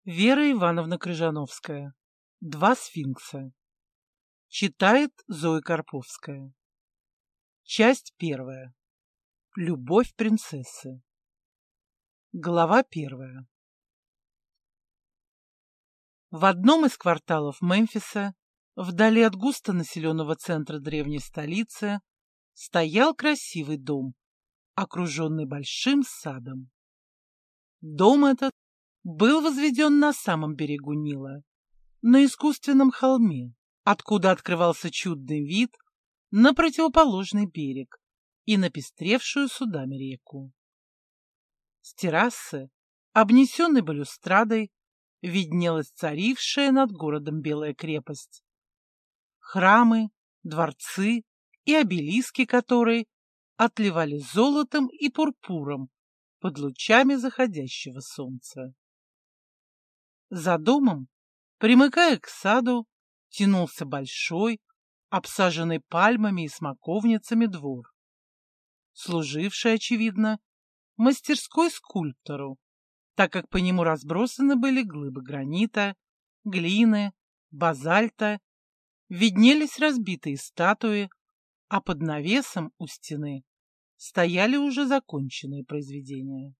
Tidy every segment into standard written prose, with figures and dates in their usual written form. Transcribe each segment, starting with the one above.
Вера Ивановна Крыжановская. Два сфинкса. Читает Зоя Карповская. Часть первая. Любовь принцессы. Глава первая. В одном из кварталов Мемфиса, вдали от густонаселенного центра древней столицы, стоял красивый дом, окруженный большим садом. Дом этот был возведен на самом берегу Нила, на искусственном холме, откуда открывался чудный вид на противоположный берег и на пестревшую судами реку. С террасы, обнесенной балюстрадой, виднелась царившая над городом Белая крепость. Храмы, дворцы и обелиски которой отливали золотом и пурпуром под лучами заходящего солнца. За домом, примыкая к саду, тянулся большой, обсаженный пальмами и смоковницами двор, служивший, очевидно, мастерской скульптору, так как по нему разбросаны были глыбы гранита, глины, базальта, виднелись разбитые статуи, а под навесом у стены стояли уже законченные произведения.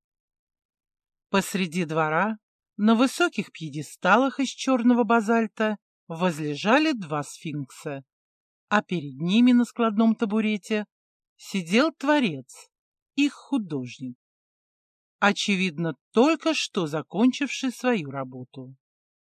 Посреди двора, на высоких пьедесталах из черного базальта, возлежали два сфинкса, а перед ними на складном табурете сидел творец, их художник, очевидно, только что закончивший свою работу.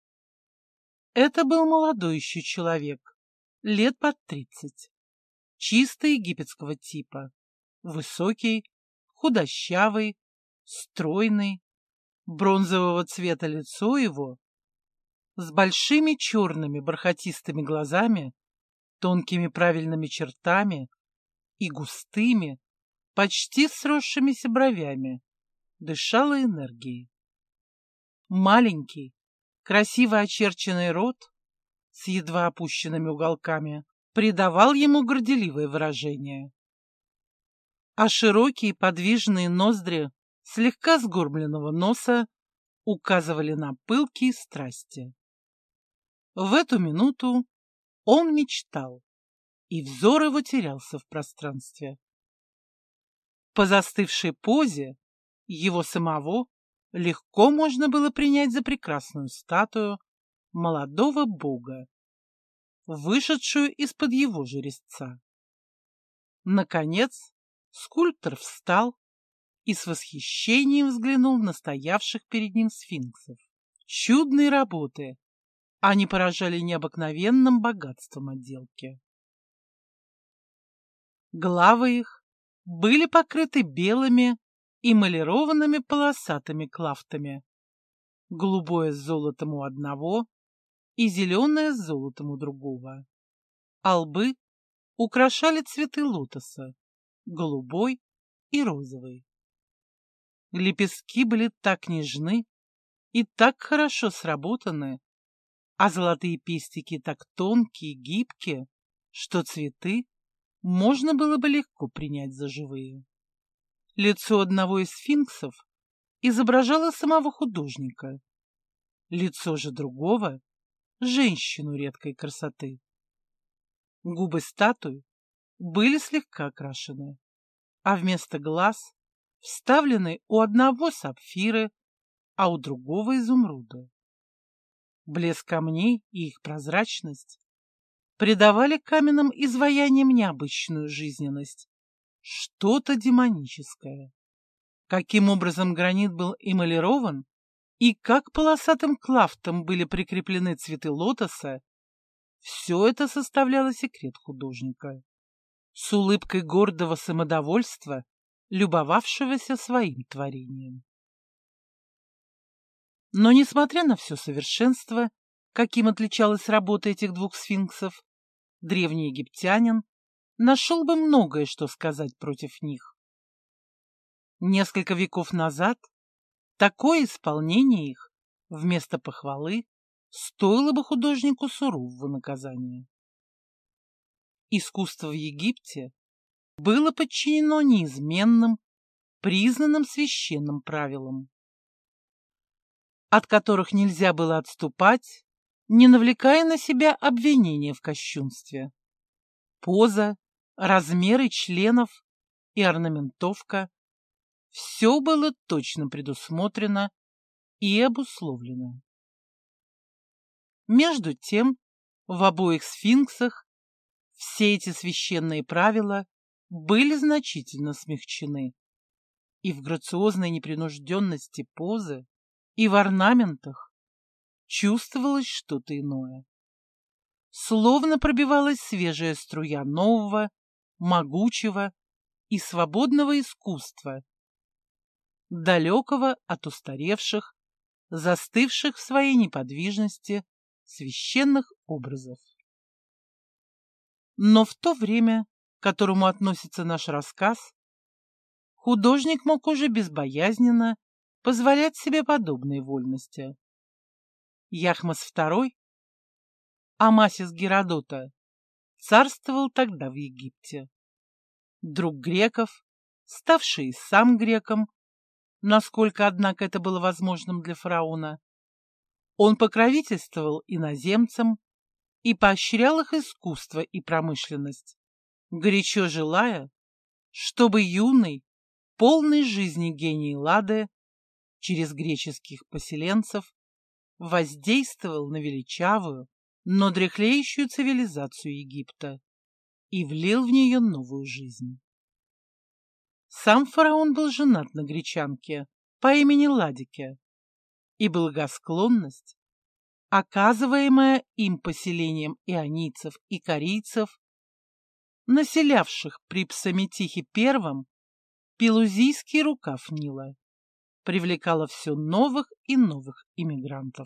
Это был молодой еще человек, лет под 30, чисто египетского типа, высокий, худощавый, стройный, бронзового цвета лицо его, с большими черными бархатистыми глазами, тонкими правильными чертами и густыми, почти сросшимися бровями, дышала энергией. Маленький, красиво очерченный рот с едва опущенными уголками придавал ему горделивое выражение, а широкие подвижные ноздри слегка сгорбленного носа указывали на пылкие страсти. В эту минуту он мечтал, и взор его терялся в пространстве. По застывшей позе его самого легко можно было принять за прекрасную статую молодого бога, вышедшую из-под его же резца. Наконец скульптор встал и с восхищением взглянул на стоявших перед ним сфинксов. Чудные работы! Они поражали необыкновенным богатством отделки. Главы их были покрыты белыми эмалированными полосатыми клафтами, голубое с золотом у одного и зеленое с золотом у другого. А лбы украшали цветы лотоса, голубой и розовый. Лепестки были так нежны и так хорошо сработаны, а золотые пестики так тонкие и гибкие, что цветы можно было бы легко принять за живые. Лицо одного из сфинксов изображало самого художника, лицо же другого — женщину редкой красоты. Губы статуи были слегка окрашены, а вместо глаз вставлены у одного сапфиры, а у другого изумруда. Блеск камней и их прозрачность придавали каменным изваяниям необычную жизненность, что-то демоническое. Каким образом гранит был эмалирован и как полосатым клафтом были прикреплены цветы лотоса, все это составляло секрет художника, с улыбкой гордого самодовольства, любовавшегося своим творением. Но, несмотря на все совершенство, каким отличалась работа этих двух сфинксов, древний египтянин нашел бы многое, что сказать против них. Несколько веков назад такое исполнение их вместо похвалы стоило бы художнику сурового наказания. Искусство в Египте было подчинено неизменным, признанным священным правилам. от которых нельзя было отступать, не навлекая на себя обвинения в кощунстве. Поза, размеры членов и орнаментовка — все было точно предусмотрено и обусловлено. Между тем, в обоих сфинксах все эти священные правила были значительно смягчены. И в грациозной непринужденности позы, и в орнаментах чувствовалось что-то иное. Словно пробивалась свежая струя нового, могучего и свободного искусства, далекого от устаревших, застывших в своей неподвижности священных образов. Но в то время, к которому относится наш рассказ, художник мог уже безбоязненно позволять себе подобные вольности. Яхмос II, Амасис Геродота, царствовал тогда в Египте. Друг греков, ставший сам греком, насколько, однако, это было возможным для фараона, он покровительствовал иноземцам и поощрял их искусство и промышленность, горячо желая, чтобы юный, полный жизни гений Лады через греческих поселенцев воздействовал на величавую, но дряхлеющую цивилизацию Египта и влил в нее новую жизнь. Сам фараон был женат на гречанке по имени Ладике, и благосклонность, оказываемая им поселением ионийцев и корийцев, населявших при Псаметихе I Пелузийский рукав Нила, привлекала все новых и новых иммигрантов.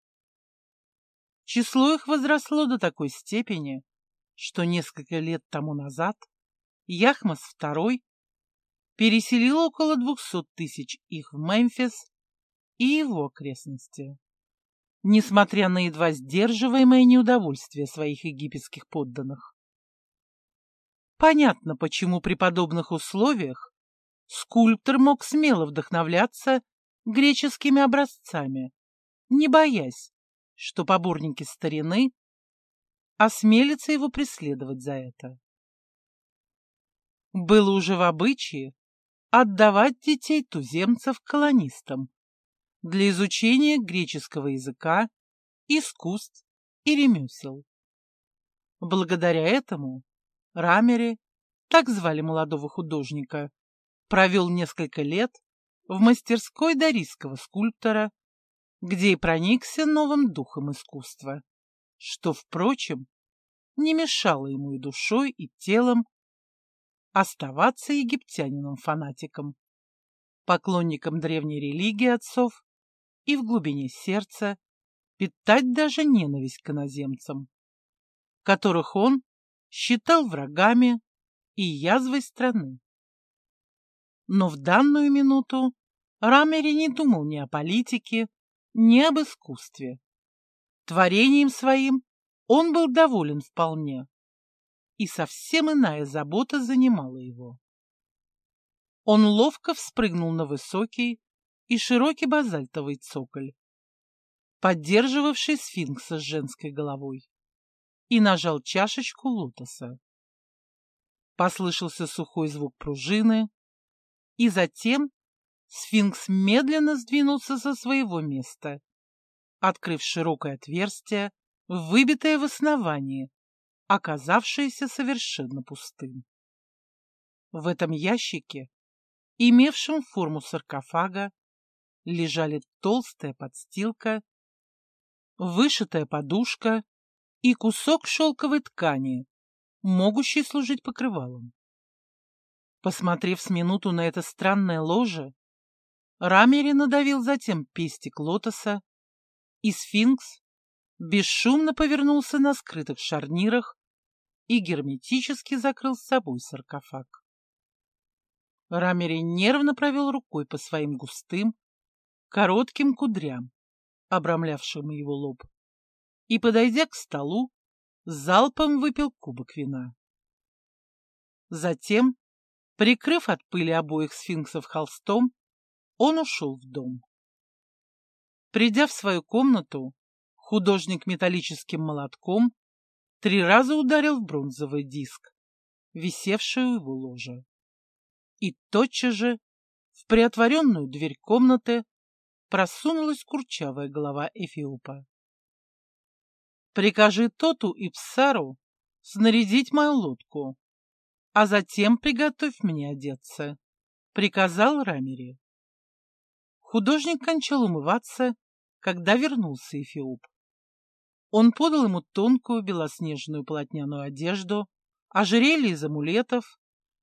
Число их возросло до такой степени, что несколько лет тому назад Яхмос II переселил около 200 тысяч их в Мемфис и его окрестности, несмотря на едва сдерживаемое неудовольствие своих египетских подданных. Понятно, почему при подобных условиях скульптор мог смело вдохновляться греческими образцами, не боясь, что поборники старины осмелятся его преследовать за это. Было уже в обычае отдавать детей туземцев колонистам для изучения греческого языка, искусств и ремесел. Благодаря этому Рамери, так звали молодого художника, провел несколько лет в мастерской дорийского скульптора, где и проникся новым духом искусства, что, впрочем, не мешало ему и душой, и телом оставаться египтянином-фанатиком, поклонником древней религии отцов и в глубине сердца питать даже ненависть к иноземцам, которых он считал врагами и язвой страны. Но в данную минуту Рамери не думал ни о политике, ни об искусстве. Творением своим он был доволен вполне, и совсем иная забота занимала его. Он ловко вспрыгнул на высокий и широкий базальтовый цоколь, поддерживавший сфинкса с женской головой, и нажал чашечку лотоса. Послышался сухой звук пружины, и затем сфинкс медленно сдвинулся со своего места, открыв широкое отверстие, выбитое в основании, оказавшееся совершенно пустым. В этом ящике, имевшем форму саркофага, лежали толстая подстилка, вышитая подушка и кусок шелковой ткани, могущий служить покрывалом. Посмотрев с минуту на это странное ложе, Рамери надавил затем пестик лотоса, и сфинкс бесшумно повернулся на скрытых шарнирах и герметически закрыл с собой саркофаг. Рамери нервно провел рукой по своим густым, коротким кудрям, обрамлявшим его лоб, и, подойдя к столу, залпом выпил кубок вина. Затем, прикрыв от пыли обоих сфинксов холстом, он ушел в дом. Придя в свою комнату, художник металлическим молотком 3 раза ударил в бронзовый диск, висевший у его ложа. И тотчас же в приотворенную дверь комнаты просунулась курчавая голова Эфиопа. «Прикажи Тоту и Псару снарядить мою лодку, а затем приготовь мне одеться», — приказал Рамери. Художник кончал умываться, когда вернулся Эфиоп. Он подал ему тонкую белоснежную полотняную одежду, ожерелье из амулетов,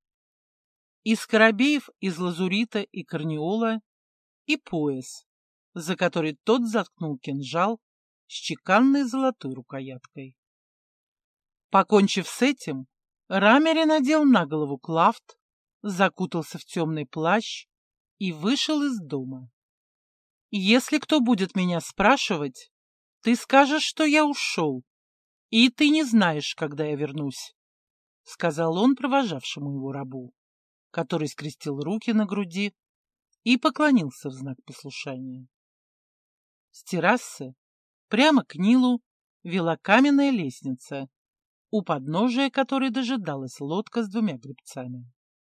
из скоробеев из лазурита и корнеола и пояс, за который тот заткнул кинжал с чеканной золотой рукояткой. Покончив с этим, Рамери надел на голову клафт, закутался в темный плащ и вышел из дома. «Если кто будет меня спрашивать, ты скажешь, что я ушел, и ты не знаешь, когда я вернусь», — сказал он провожавшему его рабу, который скрестил руки на груди и поклонился в знак послушания. С террасы прямо к Нилу вела каменная лестница, у подножия которой дожидалась лодка с 2 гребцами.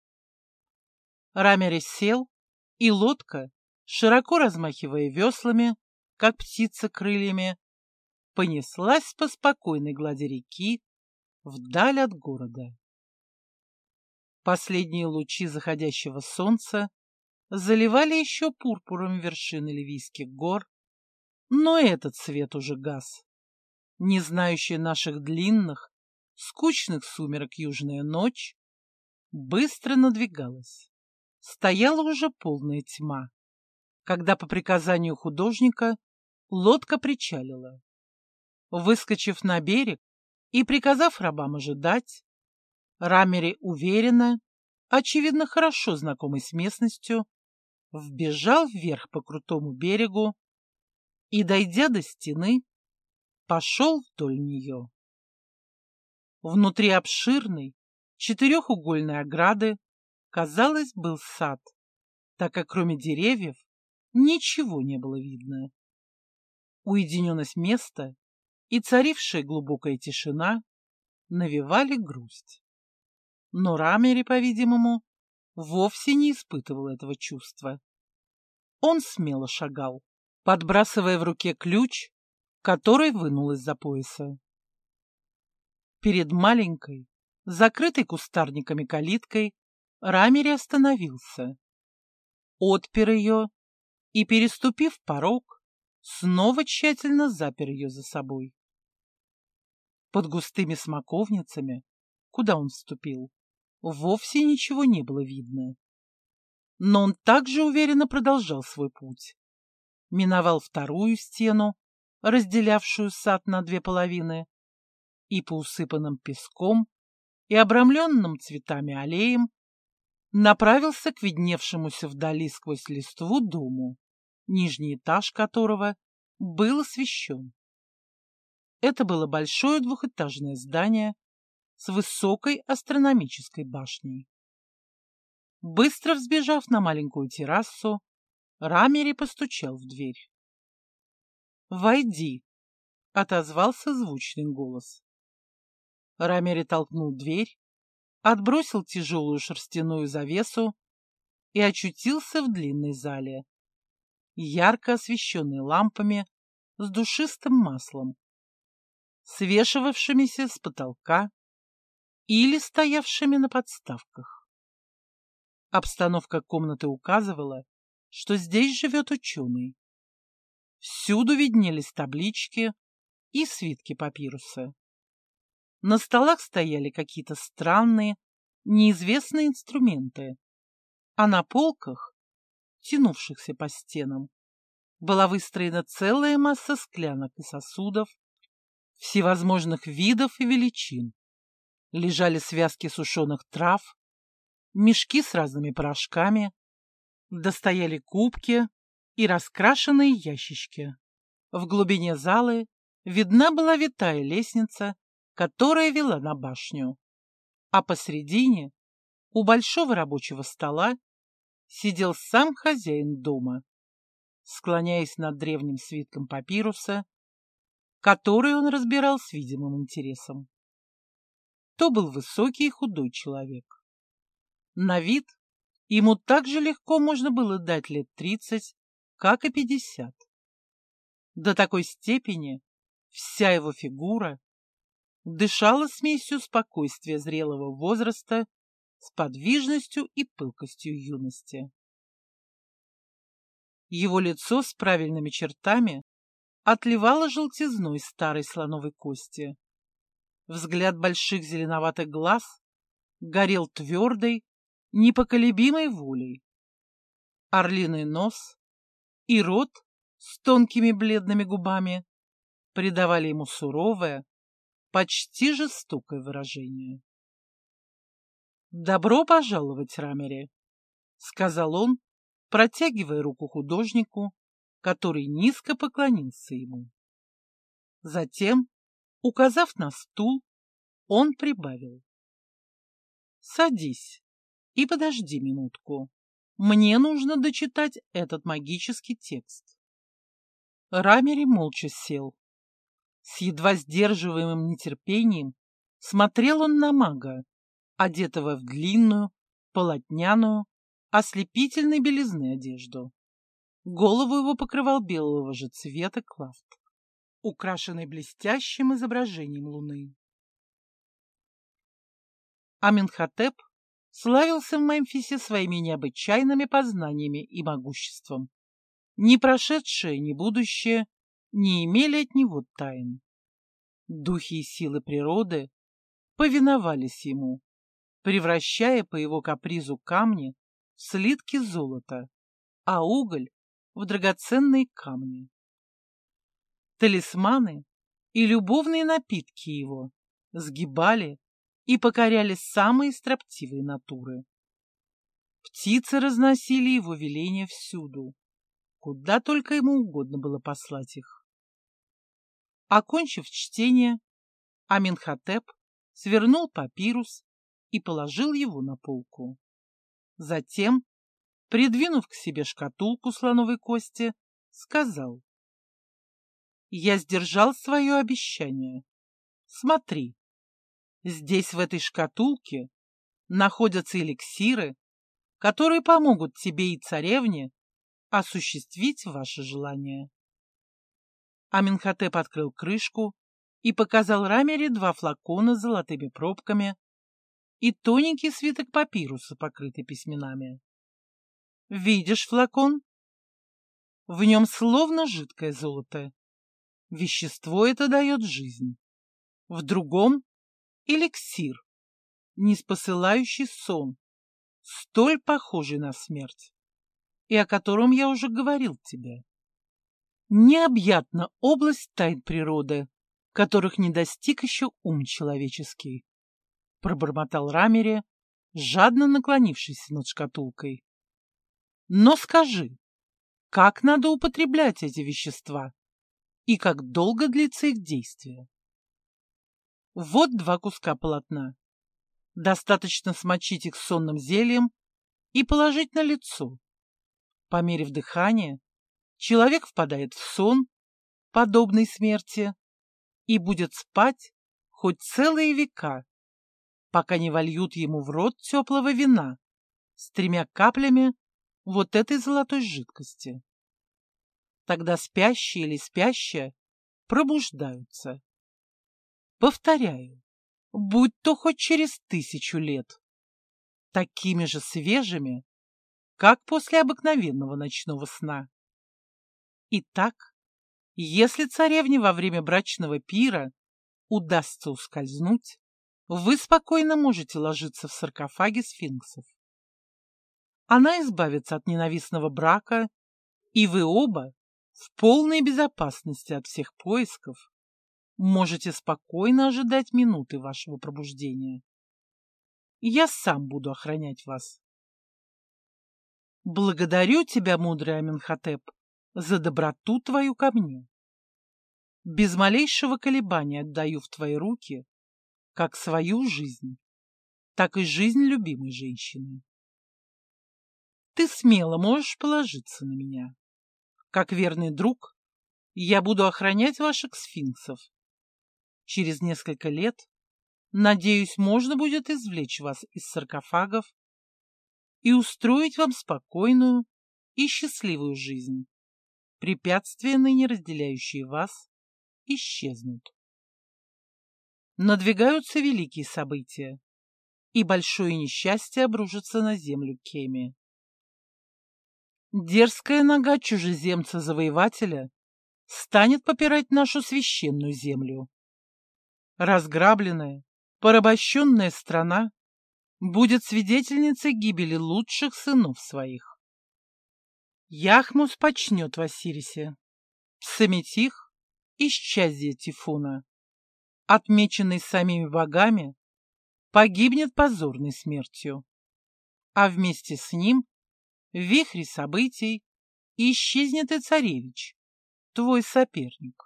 Рамери сел, и лодка, широко размахивая веслами, как птица крыльями, понеслась по спокойной глади реки вдаль от города. Последние лучи заходящего солнца заливали еще пурпуром вершины Ливийских гор, но этот свет уже гас. Не знающая наших длинных, скучных сумерок южная ночь быстро надвигалась. Стояла уже полная тьма, когда по приказанию художника лодка причалила. Выскочив на берег и приказав рабам ожидать, Рамери уверенно, очевидно хорошо знакомый с местностью, вбежал вверх по крутому берегу и, дойдя до стены, пошел вдоль нее. Внутри обширной 4-угольной ограды, казалось, был сад, так как кроме деревьев ничего не было видно. Уединенность места и царившая глубокая тишина навевали грусть. Но Рамери, по-видимому, вовсе не испытывал этого чувства. Он смело шагал, подбрасывая в руке ключ, который вынул из-за пояса. Перед маленькой, закрытой кустарниками калиткой, Рамери остановился, отпер ее и, переступив порог, снова тщательно запер ее за собой. Под густыми смоковницами, куда он вступил, вовсе ничего не было видно. Но он также уверенно продолжал свой путь. Миновал вторую стену, разделявшую сад на 2 половины, и по усыпанным песком и обрамленным цветами аллеям направился к видневшемуся вдали сквозь листву дому, нижний этаж которого был освещен. Это было большое 2-этажное здание с высокой астрономической башней. Быстро взбежав на маленькую террасу, Рамери постучал в дверь. «Войди», — отозвался звучный голос. Рамери толкнул дверь, отбросил тяжелую шерстяную завесу и очутился в длинной зале, ярко освещенной лампами с душистым маслом, свешивавшимися с потолка или стоявшими на подставках. Обстановка комнаты указывала, что здесь живет ученый. Всюду виднелись таблички и свитки папируса. На столах стояли какие-то странные, неизвестные инструменты, а на полках, тянувшихся по стенам, была выстроена целая масса склянок и сосудов всевозможных видов и величин. Лежали связки сушеных трав, мешки с разными порошками, достояли кубки и раскрашенные ящички. В глубине залы видна была витая лестница, которая вела на башню, а посредине, у большого рабочего стола, сидел сам хозяин дома, склоняясь над древним свитком папируса, который он разбирал с видимым интересом. То был высокий и худой человек. На вид ему так же легко можно было дать лет 30, как и 50. До такой степени вся его фигура дышала смесью спокойствия зрелого возраста с подвижностью и пылкостью юности. Его лицо с правильными чертами отливало желтизной старой слоновой кости. Взгляд больших зеленоватых глаз горел твердой, непоколебимой волей. Орлиный нос и рот с тонкими бледными губами придавали ему суровое, почти жестокое выражение. «Добро пожаловать, Рамери», — сказал он, протягивая руку художнику, который низко поклонился ему. Затем, указав на стул, он прибавил: «Садись и подожди минутку. Мне нужно дочитать этот магический текст». Рамери молча сел. С едва сдерживаемым нетерпением смотрел он на мага, одетого в длинную, полотняную, ослепительной белизны одежду. Голову его покрывал белого же цвета клафт, украшенный блестящим изображением луны. Аменхотеп славился в Мемфисе своими необычайными познаниями и могуществом. Ни прошедшее, ни будущее не имели от него тайн. Духи и силы природы повиновались ему, превращая по его капризу камни в слитки золота, а уголь в драгоценные камни. Талисманы и любовные напитки его сгибали и покоряли самые строптивые натуры. Птицы разносили его веления всюду, куда только ему угодно было послать их. Окончив чтение, Аменхотеп свернул папирус и положил его на полку. Затем, придвинув к себе шкатулку слоновой кости, сказал: «Я сдержал свое обещание. Смотри, здесь в этой шкатулке находятся эликсиры, которые помогут тебе и царевне осуществить ваше желание». Аменхотеп открыл крышку и показал Рамери 2 флакона с золотыми пробками и тоненький свиток папируса, покрытый письменами. «Видишь флакон? В нем словно жидкое золото. Вещество это дает жизнь. В другом — эликсир, ниспосылающий сон, столь похожий на смерть, и о котором я уже говорил тебе. Необъятна область тайн природы, которых не достиг еще ум человеческий», — пробормотал Рамери, жадно наклонившись над шкатулкой. «Но скажи, как надо употреблять эти вещества и как долго длится их действие?» Вот 2 куска полотна. Достаточно смочить их сонным зельем и положить на лицо. По мере вдыхания человек впадает в сон, подобный смерти, и будет спать хоть целые века, пока не вольют ему в рот теплого вина с 3 каплями вот этой золотой жидкости. Тогда спящий или спящая пробуждаются. Повторяю, будь то хоть через 1000 лет, такими же свежими, как после обыкновенного ночного сна. Итак, если царевне во время брачного пира удастся ускользнуть, вы спокойно можете ложиться в саркофаге сфинксов. Она избавится от ненавистного брака, и вы оба в полной безопасности от всех поисков можете спокойно ожидать минуты вашего пробуждения. Я сам буду охранять вас. Благодарю тебя, мудрый Аменхотеп, за доброту твою ко мне. Без малейшего колебания отдаю в твои руки как свою жизнь, так и жизнь любимой женщины. Ты смело можешь положиться на меня. Как верный друг, я буду охранять ваших сфинксов. Через несколько лет, надеюсь, можно будет извлечь вас из саркофагов и устроить вам спокойную и счастливую жизнь. Препятствия, ныне разделяющие вас, исчезнут. Надвигаются великие события, и большое несчастье обрушится на землю Кеми. Дерзкая нога чужеземца-завоевателя станет попирать нашу священную землю. Разграбленная, порабощенная страна будет свидетельницей гибели лучших сынов своих. Яхмус почнет в Осирисе, Псаметих — исчадие Тифуна, отмеченный самими богами, погибнет позорной смертью, а вместе с ним в вихре событий исчезнет и царевич, твой соперник.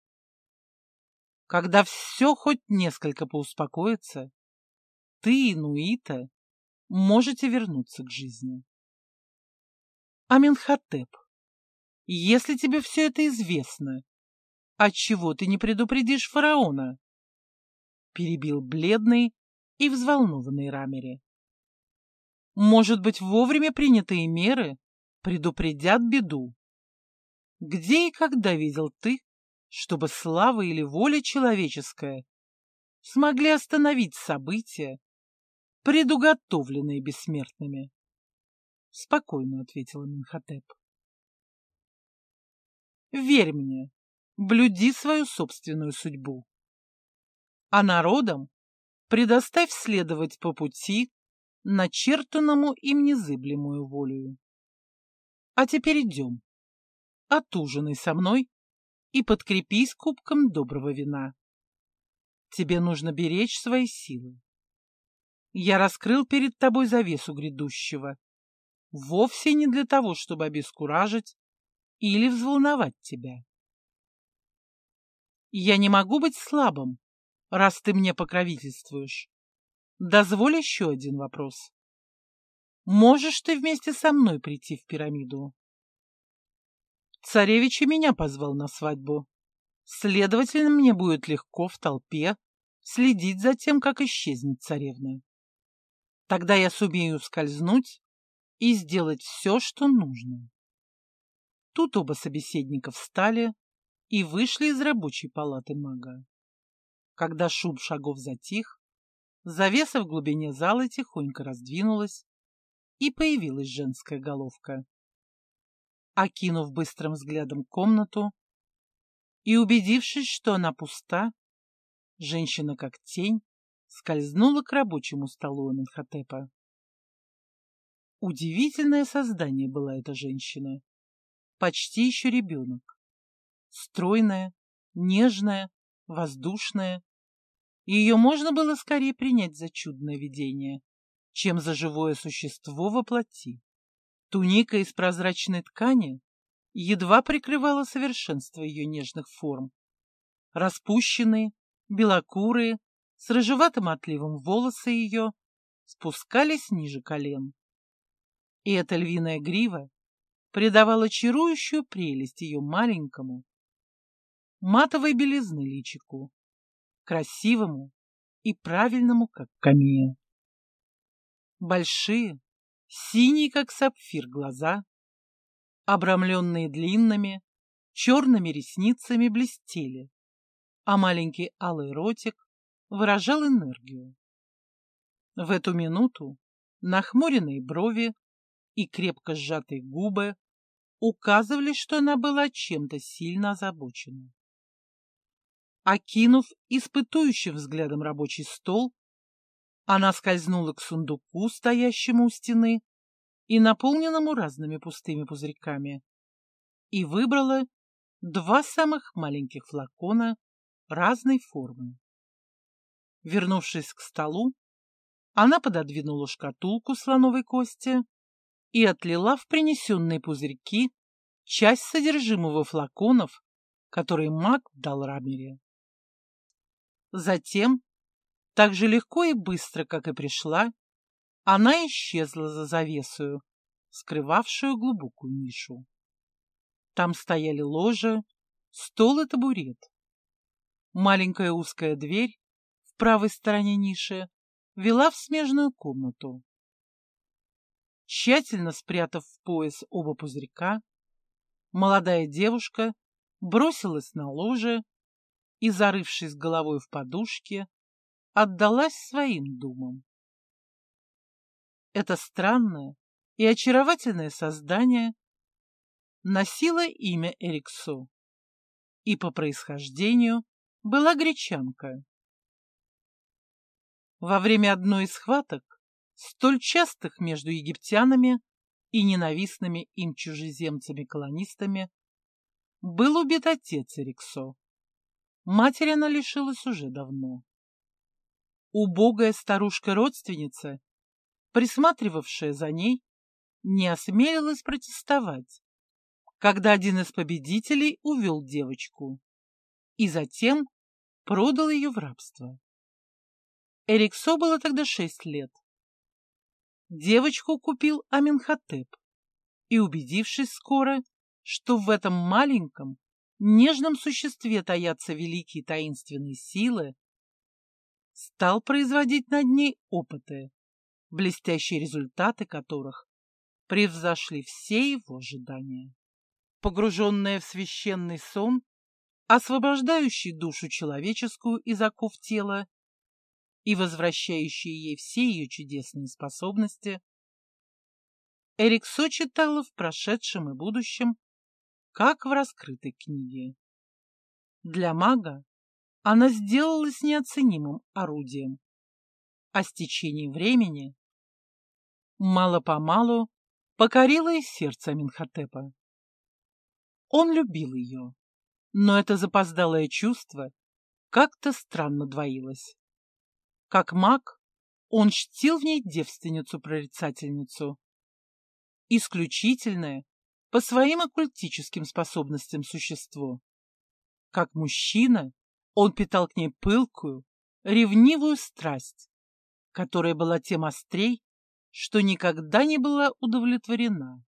Когда все хоть несколько поуспокоится, ты и Нуита можете вернуться к жизни. Аменхотеп, если тебе все это известно, отчего ты не предупредишь фараона? Перебил бледный и взволнованный Рамери. Может быть, вовремя принятые меры предупредят беду. Где и когда видел ты, чтобы слава или воля человеческая смогли остановить события, предуготовленные бессмертными? Спокойно ответила Аменхотеп. Верь мне, блюди свою собственную судьбу. А народам предоставь следовать по пути, начертанному им незыблемую волею. А теперь идем, отужинай со мной и подкрепись кубком доброго вина. Тебе нужно беречь свои силы. Я раскрыл перед тобой завесу грядущего, вовсе не для того, чтобы обескуражить или взволновать тебя. Я не могу быть слабым, раз ты мне покровительствуешь. Дозволь еще один вопрос. Можешь ты вместе со мной прийти в пирамиду? Царевич и меня позвал на свадьбу. Следовательно, мне будет легко в толпе следить за тем, как исчезнет царевна. Тогда я сумею скользнуть и сделать все, что нужно. Тут оба собеседника встали и вышли из рабочей палаты мага. Когда шум шагов затих, завеса в глубине зала тихонько раздвинулась, и появилась женская головка. Окинув быстрым взглядом комнату и убедившись, что она пуста, женщина, как тень, скользнула к рабочему столу Аменхотепа. Удивительное создание была эта женщина, почти еще ребенок. Стройная, нежная, воздушная. Ее можно было скорее принять за чудное видение, чем за живое существо во плоти. Туника из прозрачной ткани едва прикрывала совершенство ее нежных форм. Распущенные, белокурые, с рыжеватым отливом волосы ее спускались ниже колен. И эта львиная грива придавала чарующую прелесть ее маленькому, матовой белизны личику, красивому и правильному, как камея. Большие, синие, как сапфир, глаза, обрамленные длинными, черными ресницами, блестели, а маленький алый ротик выражал энергию. В эту минуту нахмуренные брови и крепко сжатые губы указывали, что она была чем-то сильно озабочена. Окинув испытующим взглядом рабочий стол, она скользнула к сундуку, стоящему у стены и наполненному разными пустыми пузырьками, и выбрала два самых маленьких флакона разной формы. Вернувшись к столу, она пододвинула шкатулку слоновой кости и отлила в принесенные пузырьки часть содержимого флаконов, которые маг дал Рамере. Затем, так же легко и быстро, как и пришла, она исчезла за завесою, скрывавшую глубокую нишу. Там стояли ложа, стол и табурет. Маленькая узкая дверь в правой стороне ниши вела в смежную комнату. Тщательно спрятав в пояс оба пузырька, молодая девушка бросилась на ложе и, зарывшись головой в подушке, отдалась своим думам. Это странное и очаровательное создание носило имя Эриксо и по происхождению была гречанка. Во время одной из схваток, столь частых между египтянами и ненавистными им чужеземцами-колонистами, был убит отец Эриксо. Матери она лишилась уже давно. Убогая старушка-родственница, присматривавшая за ней, не осмелилась протестовать, когда один из победителей увел девочку и затем продал ее в рабство. Эриксо было тогда 6 лет. Девочку купил Аменхотеп и, убедившись скоро, что в этом маленьком, нежном существе таятся великие таинственные силы, стал производить над ней опыты, блестящие результаты которых превзошли все его ожидания. Погруженная в священный сон, освобождающий душу человеческую из оков тела и возвращающий ей все ее чудесные способности, Эриксо читала в прошедшем и будущем, как в раскрытой книге. Для мага она сделалась неоценимым орудием, а с течением времени мало-помалу покорила и сердце Аменхотепа. Он любил ее, но это запоздалое чувство как-то странно двоилось. Как маг, он чтил в ней девственницу-прорицательницу, исключительное по своим оккультическим способностям существо. Как мужчина, он питал к ней пылкую, ревнивую страсть, которая была тем острей, что никогда не была удовлетворена.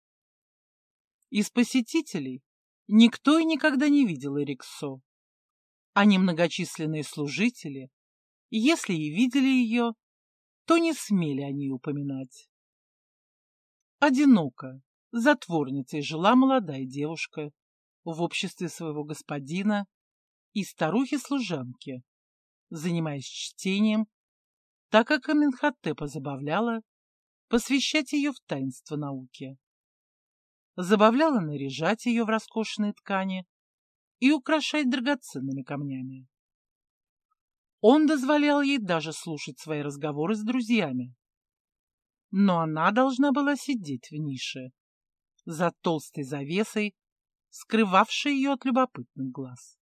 Из посетителей никто и никогда не видел Эриксо, а немногочисленные служители, если и видели ее, то не смели о ней упоминать. Одиноко, затворницей жила молодая девушка в обществе своего господина и старухи-служанки, занимаясь чтением, так как Аменхотепа забавляла посвящать ее в таинство науки. Забавляла наряжать ее в роскошные ткани и украшать драгоценными камнями. Он дозволял ей даже слушать свои разговоры с друзьями. Но она должна была сидеть в нише, за толстой завесой, скрывавшей ее от любопытных глаз.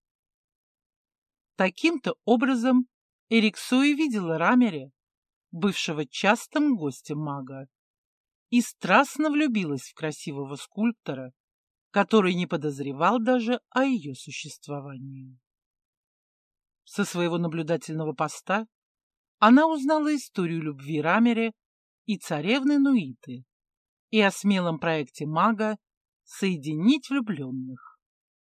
Таким-то образом Эриксо и видела Рамере, бывшего частым гостем мага, и страстно влюбилась в красивого скульптора, который не подозревал даже о ее существовании. Со своего наблюдательного поста она узнала историю любви Рамере и царевны Нуиты и о смелом проекте мага соединить влюбленных.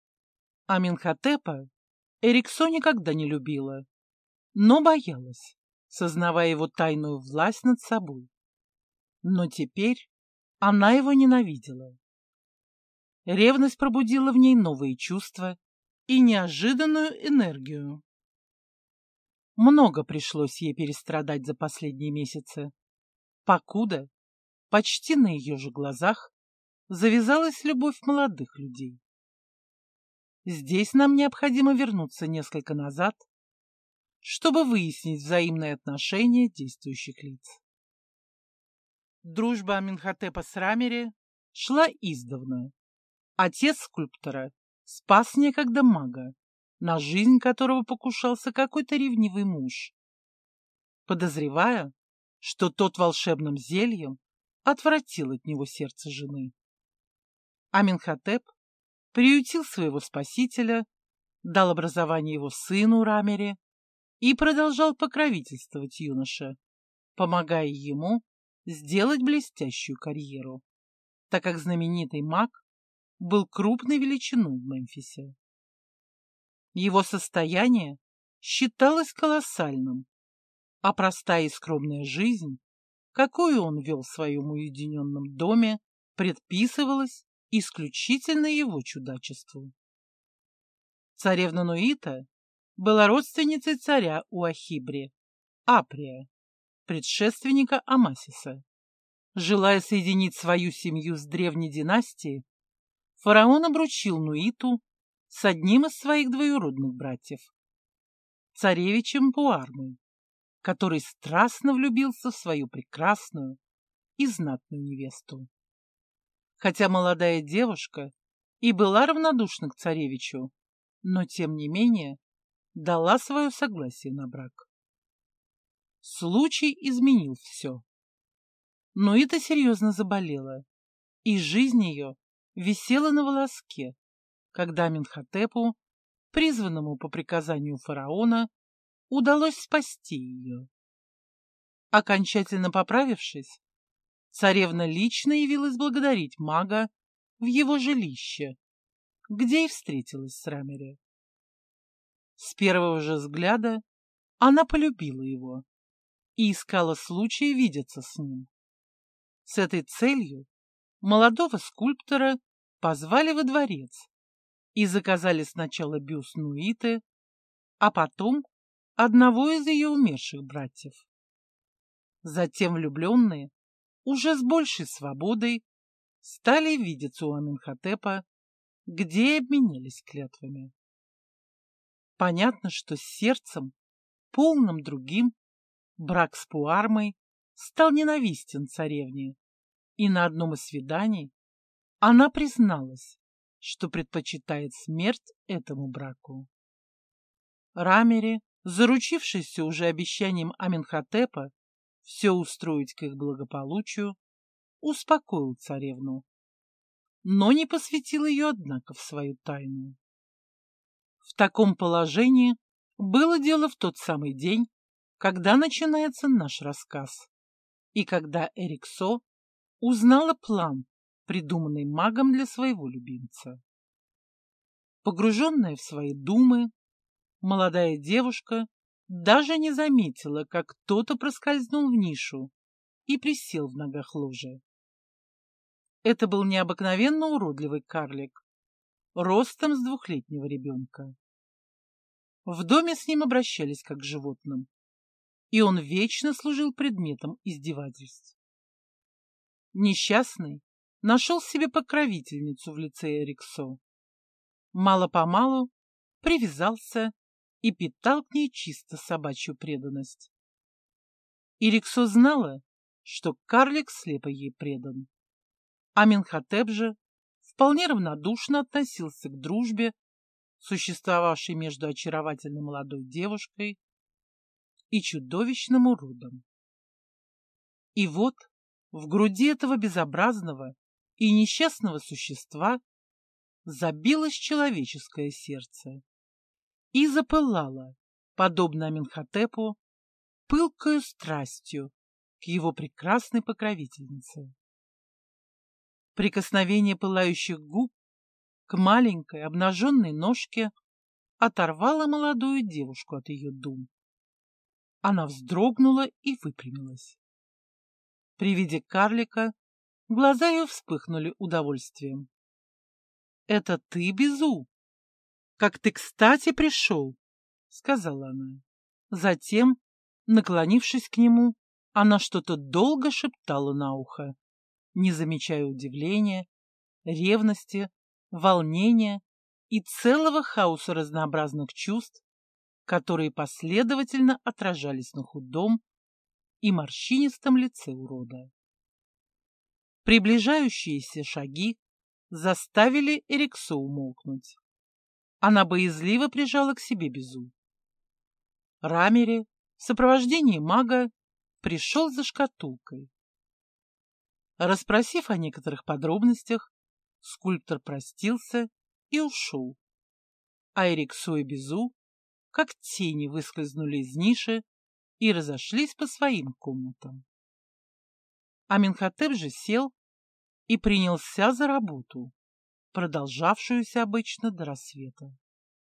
Аменхотепа Эриксо никогда не любила, но боялась, сознавая его тайную власть над собой. Но теперь она его ненавидела. Ревность пробудила в ней новые чувства и неожиданную энергию. Много пришлось ей перестрадать за последние месяцы, покуда почти на ее же глазах завязалась любовь молодых людей. Здесь нам необходимо вернуться несколько назад, чтобы выяснить взаимные отношения действующих лиц. Дружба Аменхотепа с Рамере шла издавна. Отец скульптора спас некогда мага, на жизнь которого покушался какой-то ревнивый муж, подозревая, что тот волшебным зельем отвратил от него сердце жены. Аменхотеп приютил своего спасителя, дал образование его сыну Рамере и продолжал покровительствовать юноше, помогая ему сделать блестящую карьеру, так как знаменитый маг был крупной величиной в Мемфисе. Его состояние считалось колоссальным, а простая и скромная жизнь, какую он вел в своем уединенном доме, предписывалась исключительно его чудачеству. Царевна Нуита была родственницей царя Уахибри, Априя, предшественника Амасиса. Желая соединить свою семью с древней династией, фараон обручил Нуиту с одним из своих двоюродных братьев, царевичем Пуармой, который страстно влюбился в свою прекрасную и знатную невесту. Хотя молодая девушка и была равнодушна к царевичу, но тем не менее дала свое согласие на брак. Случай изменил все. Нуита серьезно заболела, и жизнь ее висела на волоске, когда Аменхотепу, призванному по приказанию фараона, удалось спасти ее. Окончательно поправившись, царевна лично явилась благодарить мага в его жилище, где и встретилась с Рамери. С первого же взгляда она полюбила его и искала случая видеться с ним. С этой целью молодого скульптора позвали во дворец и заказали сначала бюст Нуиты, а потом одного из ее умерших братьев. Затем влюбленные уже с большей свободой стали видеться у Аменхотепа, где и обменялись клятвами. Понятно, что с сердцем, полным другим, брак с Пуармой стал ненавистен царевне, и на одном из свиданий она призналась, что предпочитает смерть этому браку. Рамери, заручившийся уже обещанием Аменхотепа все устроить к их благополучию, успокоил царевну, но не посвятил ее, однако, в свою тайну. В таком положении было дело в тот самый день, когда начинается наш рассказ, и когда Эриксо узнала план, придуманный магом для своего любимца. Погруженная в свои думы, молодая девушка даже не заметила, как кто-то проскользнул в нишу и присел в ногах ложа. Это был необыкновенно уродливый карлик, ростом с двухлетнего ребенка. В доме с ним обращались как с животным, и он вечно служил предметом издевательств. Несчастный нашел себе покровительницу в лице Эриксо. Мало-помалу привязался и питал к ней чисто собачью преданность. Эриксо знала, что карлик слепо ей предан. Аменхотеп же вполне равнодушно относился к дружбе, существовавшей между очаровательной молодой девушкой и чудовищным уродом. И вот в груди этого безобразного и несчастного существа забилось человеческое сердце и запылало, подобно Аменхотепу, пылкою страстью к его прекрасной покровительнице. Прикосновение пылающих губ к маленькой обнаженной ножке оторвало молодую девушку от ее дум. Она вздрогнула и выпрямилась. При виде карлика глаза ее вспыхнули удовольствием. — Это ты, Безу? Как ты кстати пришел, — сказала она. Затем, наклонившись к нему, она что-то долго шептала на ухо, не замечая удивления, ревности, волнения и целого хаоса разнообразных чувств, которые последовательно отражались на худом и морщинистом лице урода. Приближающиеся шаги заставили Эриксо умолкнуть. Она боязливо прижала к себе Безу. Рамери в сопровождении мага пришел за шкатулкой. Расспросив о некоторых подробностях, скульптор простился и ушел, а Эриксо и Безу, как тени, выскользнули из ниши и разошлись по своим комнатам. Аменхотеп же сел и принялся за работу, продолжавшуюся обычно до рассвета.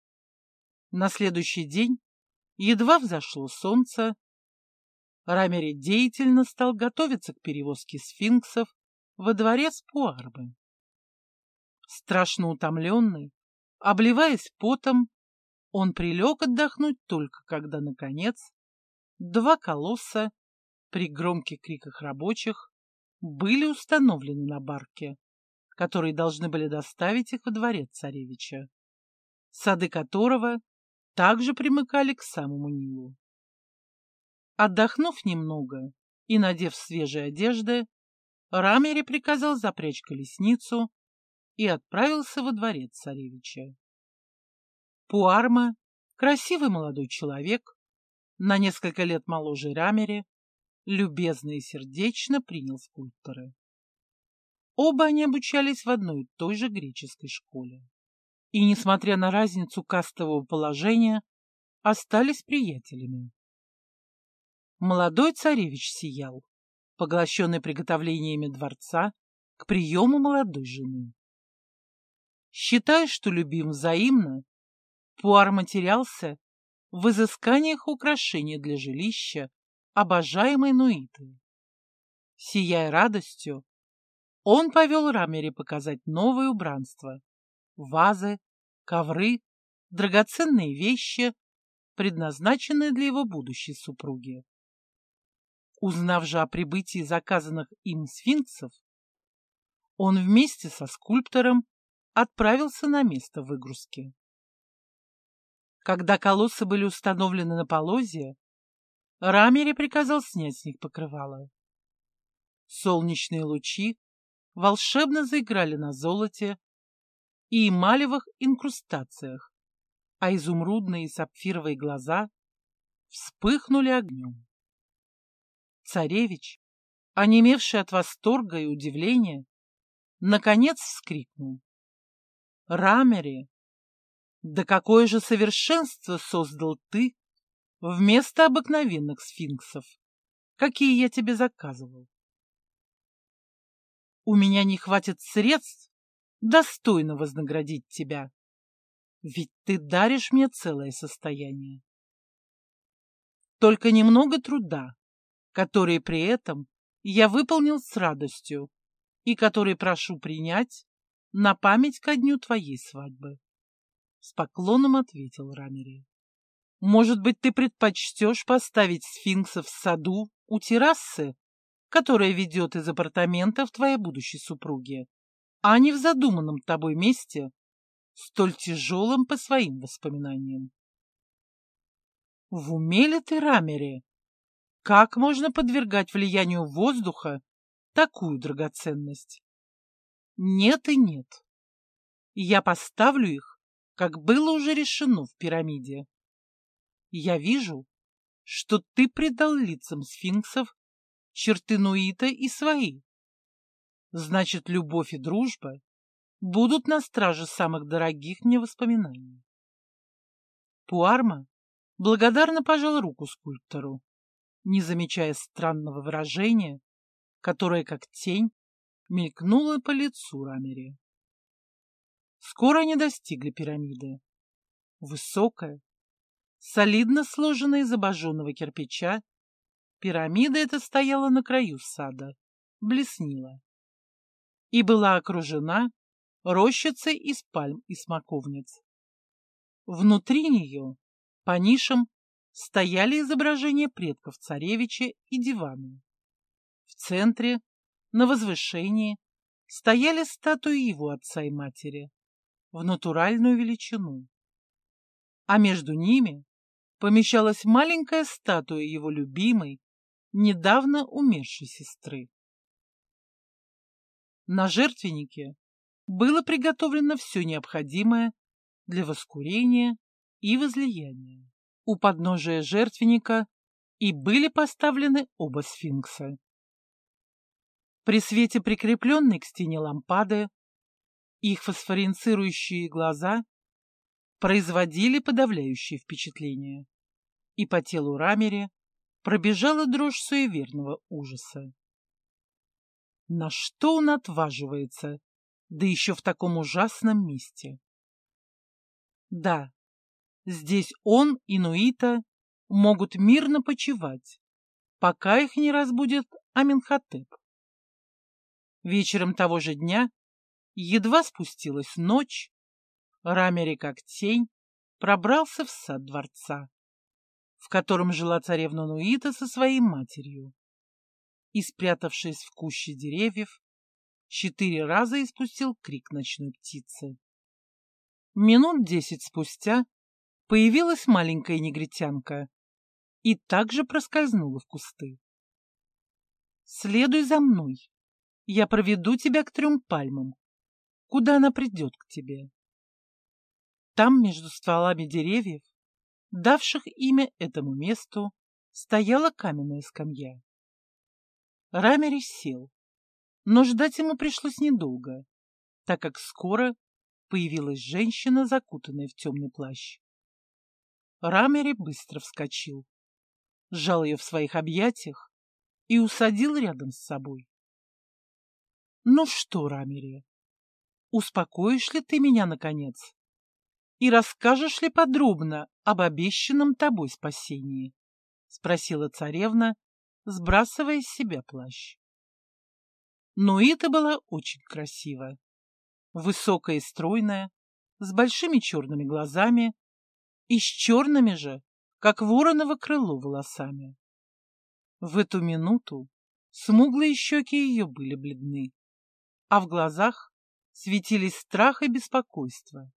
На следующий день, едва взошло солнце, Рамери деятельно стал готовиться к перевозке сфинксов во дворец Пуармы. Страшно утомленный, обливаясь потом, он прилег отдохнуть только когда, наконец, два колосса при громких криках рабочих были установлены на барке, которые должны были доставить их во дворец царевича, сады которого также примыкали к самому Нилу. Отдохнув немного и надев свежие одежды, Рамери приказал запрячь колесницу и отправился во дворец царевича. Пуарма, красивый молодой человек, на несколько лет моложе Рамери, любезно и сердечно принял скульптора. Оба они обучались в одной и той же греческой школе. И, несмотря на разницу кастового положения, остались приятелями. Молодой царевич сиял, поглощенный приготовлениями дворца к приему молодой жены. Считая, что любим взаимно, Пуарма терялся в изысканиях украшений для жилища обожаемой Нуиты. Сияя радостью, он повел Рамери показать новое убранство: вазы, ковры, драгоценные вещи, предназначенные для его будущей супруги. Узнав же о прибытии заказанных им сфинксов, он вместе со скульптором отправился на место выгрузки. Когда колоссы были установлены на полозья, Рамери приказал снять с них покрывало. Солнечные лучи волшебно заиграли на золоте и эмалевых инкрустациях, а изумрудные и сапфировые глаза вспыхнули огнем. Царевич, онемевший от восторга и удивления, наконец вскрикнул: «Рамери, да какое же совершенство создал ты вместо обыкновенных сфинксов, какие я тебе заказывал! У меня не хватит средств достойно вознаградить тебя, ведь ты даришь мне целое состояние. Только немного труда, который при этом я выполнил с радостью и который прошу принять на память ко дню твоей свадьбы», — с поклоном ответил Рамери. «Может быть, ты предпочтешь поставить сфинксов в саду у террасы, которая ведет из апартаментов твоей будущей супруги, а не в задуманном тобой месте, столь тяжелым по своим воспоминаниям». В уме ли ты, Рамери? Как можно подвергать влиянию воздуха такую драгоценность? Нет и нет. Я поставлю их, как было уже решено в пирамиде. Я вижу, что ты придал лицам сфинксов черты Нуита и свои. Значит, любовь и дружба будут на страже самых дорогих мне воспоминаний. Пуарма благодарно пожал руку скульптору, не замечая странного выражения, которое, как тень, мелькнуло по лицу Рамери. Скоро они достигли пирамиды. Высокая, солидно сложенная из обожженного кирпича, пирамида эта стояла на краю сада, блеснила и была окружена рощицей из пальм и смоковниц. Внутри нее, по нишам, стояли изображения предков царевича и диваны. В центре, на возвышении, стояли статуи его отца и матери в натуральную величину, а между ними помещалась маленькая статуя его любимой, недавно умершей сестры. На жертвеннике было приготовлено все необходимое для воскурения и возлияния. У подножия жертвенника и были поставлены оба сфинкса. При свете прикрепленной к стене лампады их фосфоресцирующие глаза производили подавляющее впечатление, и по телу Рамери пробежала дрожь суеверного ужаса. На что он отваживается, да еще в таком ужасном месте. Да, здесь он и Нуита могут мирно почивать, пока их не разбудит Аменхотеп. Вечером того же дня, едва спустилась ночь, Рамери как тень пробрался в сад дворца, в котором жила царевна Нуита со своей матерью, и, спрятавшись в куще деревьев, 4 раза испустил крик ночной птицы. Минут 10 спустя появилась маленькая негритянка и также проскользнула в кусты. «Следуй за мной, я проведу тебя к 3 пальмам, куда она придет к тебе». Там, между стволами деревьев, давших имя этому месту, стояла каменная скамья. Рамери сел, но ждать ему пришлось недолго, так как скоро появилась женщина, закутанная в темный плащ. Рамери быстро вскочил, сжал ее в своих объятиях и усадил рядом с собой. «Ну что, Рамери, успокоишь ли ты меня, наконец, и расскажешь ли подробно об обещанном тобой спасении?» — спросила царевна, сбрасывая с себя плащ. Нуита была очень красива, высокая и стройная, с большими черными глазами и с черными же, как вороново крыло, волосами. В эту минуту смуглые щеки ее были бледны, а в глазах светились страх и беспокойство.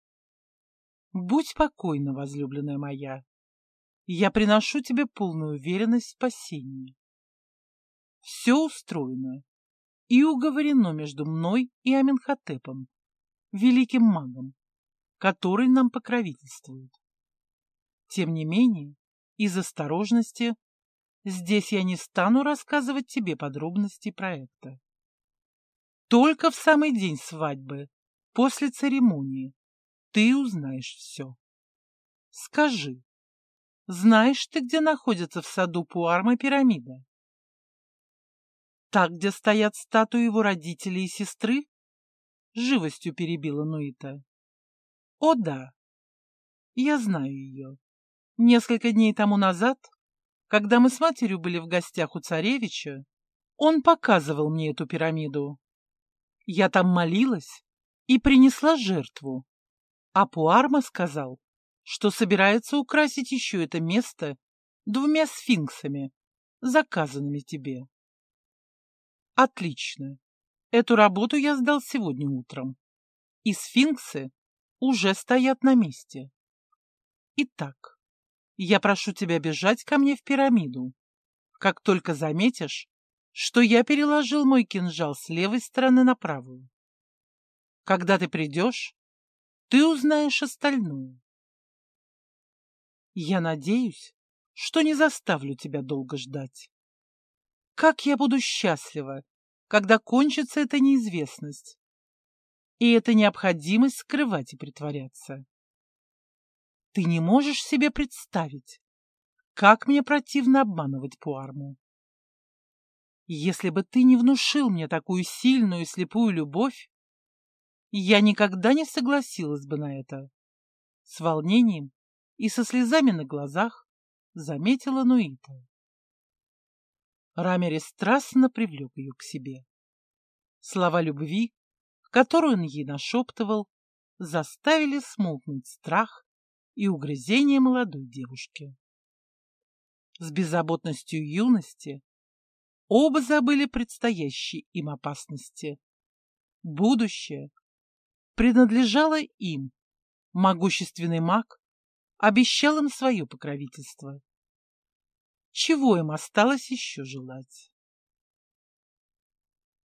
«Будь покойна, возлюбленная моя, я приношу тебе полную уверенность в спасении. Все устроено и уговорено между мной и Аменхотепом, великим магом, который нам покровительствует. Тем не менее, из осторожности, здесь я не стану рассказывать тебе подробности проекта. Только в самый день свадьбы, после церемонии, ты узнаешь все. Скажи, знаешь ты, где находится в саду Пуарма пирамида? Та, где стоят статуи его родителей и сестры? Живостью перебила Нуита. О да, я знаю ее. Несколько дней тому назад, когда мы с матерью были в гостях у царевича, он показывал мне эту пирамиду. Я там молилась и принесла жертву, а Пуарма сказал, что собирается украсить еще это место 2 сфинксами, заказанными тебе. Отлично. Эту работу я сдал сегодня утром, и сфинксы уже стоят на месте. Итак, я прошу тебя бежать ко мне в пирамиду, как только заметишь, что я переложил мой кинжал с левой стороны на правую. Когда ты придешь, ты узнаешь остальное. Я надеюсь, что не заставлю тебя долго ждать. Как я буду счастлива, когда кончится эта неизвестность и эта необходимость скрывать и притворяться. Ты не можешь себе представить, как мне противно обманывать Пуарму. Если бы ты не внушил мне такую сильную и слепую любовь, я никогда не согласилась бы на это. С волнением и со слезами на глазах заметила Нуита. Рамери страстно привлек ее к себе. Слова любви, которые он ей нашептывал, заставили смолкнуть страх и угрызение молодой девушки. С беззаботностью юности оба забыли предстоящие им опасности. Будущее принадлежало им. Могущественный маг обещал им свое покровительство. Чего им осталось еще желать?